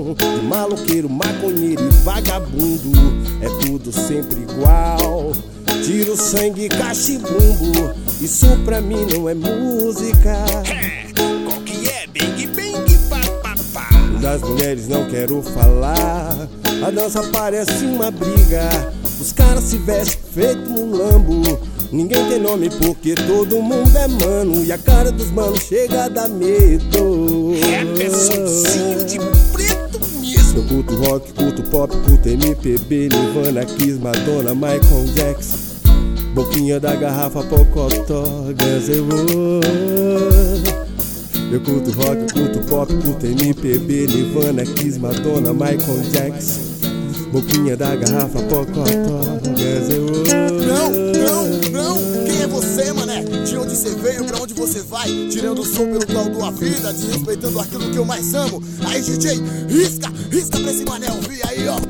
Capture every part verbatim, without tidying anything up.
de maloqueiro, maconheiro e vagabundo. É tudo sempre igual. Tiro, sangue, cachibumbo. Isso pra mim não é música. Qual que é? Bang, bang, pá, pá, pá. Das mulheres não quero falar. A dança parece uma briga. Os caras se vestem feito um lambo. Ninguém tem nome porque todo mundo é mano. E a cara dos manos chega a dar medo. Rap é sonzinho de preto mesmo. Eu curto rock, curto pop, curto M P B, Nirvana, Kiss, Madonna, Michael Jackson. Boquinha da garrafa, Pocotó, Guns N' Roses. Eu curto rock, curto pop, curto M P B, Nirvana, Kiss, Madonna, Michael Jackson. Boquinha da garrafa, Pocotó, Guns N' Roses. Não, não, não, quem é você, mané? De onde você veio, pra onde você vai? Tirando o som pelo tal da vida, desrespeitando aquilo que eu mais amo. Aí, D J, risca, risca pra esse mané ouvir aí, ó.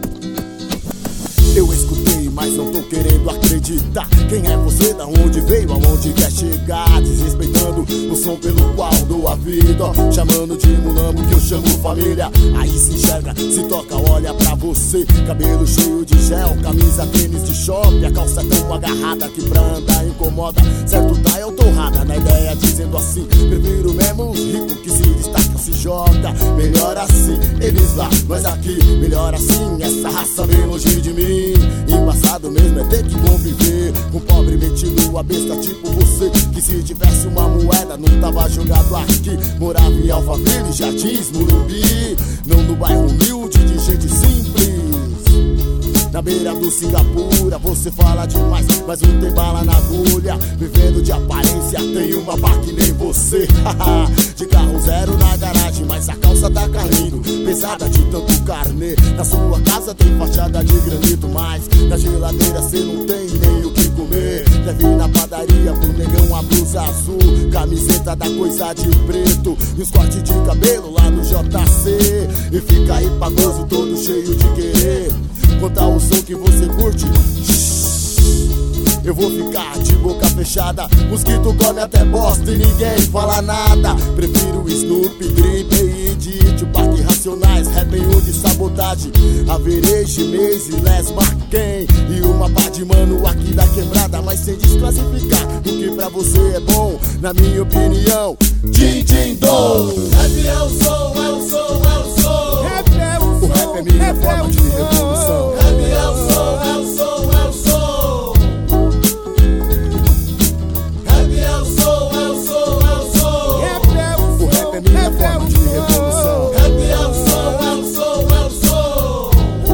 Eu escutei, mas não tô querendo acreditar. Quem é você, da onde veio, aonde quer chegar? Desrespeitando o som pelo qual dou a vida, ó. Chamando de mulambo que eu chamo família. Aí se enxerga, se toca, olha pra você. Cabelo cheio de gel, camisa, tênis de shopping. A calça tão agarrada que pra andar incomoda. Certo tá, eu tô rada na ideia, dizendo assim: prefiro mesmo os ricos que se destacam, se joga. Melhor assim, eles lá, nós aqui. Melhor assim, essa raça bem longe de mim. Embaçado mesmo é ter que conviver com um pobre metido a besta tipo você, que se tivesse uma moeda não tava jogado aqui. Morava em Alphaville, Jardins, Morumbi, não no bairro humilde de gente simples. Na beira do Singapura, você fala demais, mas não tem bala na agulha. Vivendo de aparência, tem uma pá que nem você. De carro zero na garagem, mas a calça tá caindo, pesada de tanto carnê. Na sua casa tem fachada de granito, mas na geladeira cê não tem nem o que comer. Deve ir na padaria pro negão a blusa azul, camiseta da coisa de preto e os cortes de cabelo lá no J C. E fica aí pagoso todo cheio de querer contar o som que você curte. Eu vou ficar de boca fechada. Mosquito come até bosta e ninguém fala nada. Prefiro Snoop, Drip e de Tupac, Racionais, Rap em de sabotagem, Average, Maze, Les Marquem e uma pá de mano aqui da quebrada, mas sem desclassificar o que pra você é bom. Na minha opinião, Din Din Dom. Rap é o som, é o som, é o som. Rap é o som, o rap é minha rap forma é de revolução. Rap é o som, é o som, é o som. Rap é o som, é o som, é o som. Rap é o som, o rap é minha rap é forma o de som. revolução. Rap é o som, é o som, é o som.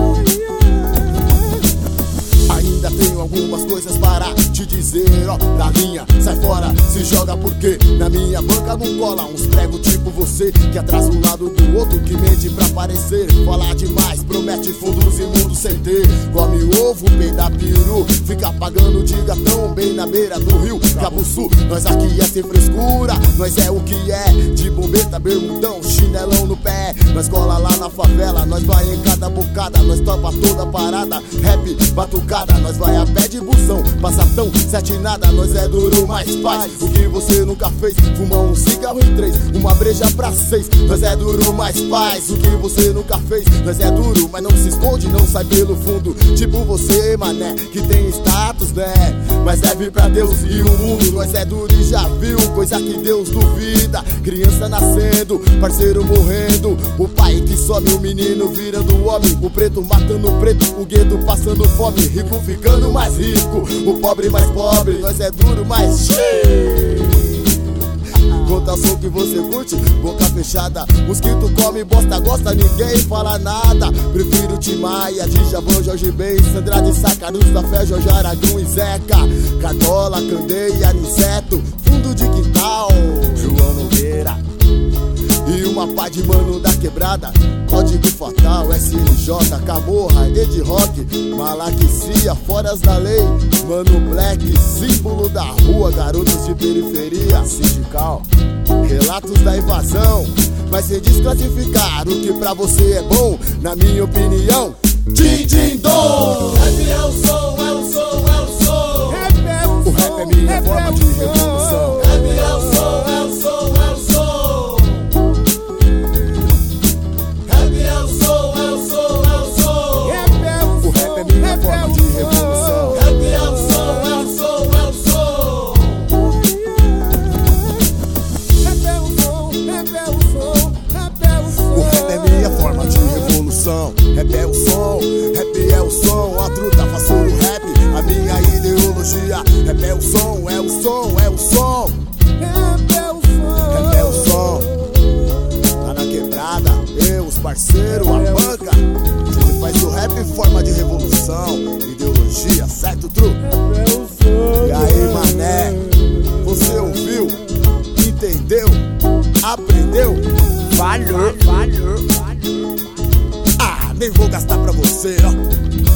Ainda tenho algumas coisas para te dizer, ó. Da linha, sai fora, se joga porque na minha banca não cola uns pregos tipo você, que atrasa um lado do outro, que mente pra aparecer. Fala demais, promete fundos imundos sem ter. Come ovo, peida peru, fica pagando de gatão bem na beira do rio Cabuçu. Nós aqui é sem frescura, nós é o que é. De bombeta, bermudão, chinelão no pé. Nós cola lá na favela, nós vai em cada bocada. Nós topa toda parada, rap, batucada. Nós vai a pé de busão, passatão, sete nada. Nós é duro, mais paz. O que você nunca fez, fumar um cigarro em três, uma breja pra seis. Nós é duro, mais paz. O que você nunca fez, nós é duro, mas não se esconde, não sai pelo fundo. Tipo você, mané, que tem status, né? Mas deve pra Deus e o mundo. Nós é duro e já viu coisa que Deus duvida. Criança nascendo, parceiro morrendo, o pai que some, o menino virando homem, o preto matando o preto, o gueto passando fome, rico ficando mais rico, o pobre mais pobre. Nós é duro, mas cheio. Conta o som que você curte, boca fechada. Mosquito come bosta, gosta, ninguém fala nada. Prefiro Tim Maia, Djavan, Jorge Ben, Sandra de Sacarus, da Fé, Jorge Aragão e Zeca. Cartola, Candeia, Niceto, fundo de quintal, João Nogueira. E uma pá de mano da quebrada, Código Fatal, S N J, Camorra, Ed Rock, Malaquicia, Foras da Lei, Mano Black, símbolo da rua, garotos de periferia, sindical, relatos da invasão, mas sem desclassificar o que pra você é bom. Na minha opinião, Din Din Dom. Rap é o som, é o som, é o som. Rap é o O rap é minha forma de revolução. Rap é o som, é o som, é o som. Rap é o som. Entendeu? Aprendeu? Valeu, valeu, valeu. Ah, nem vou gastar pra você, ó.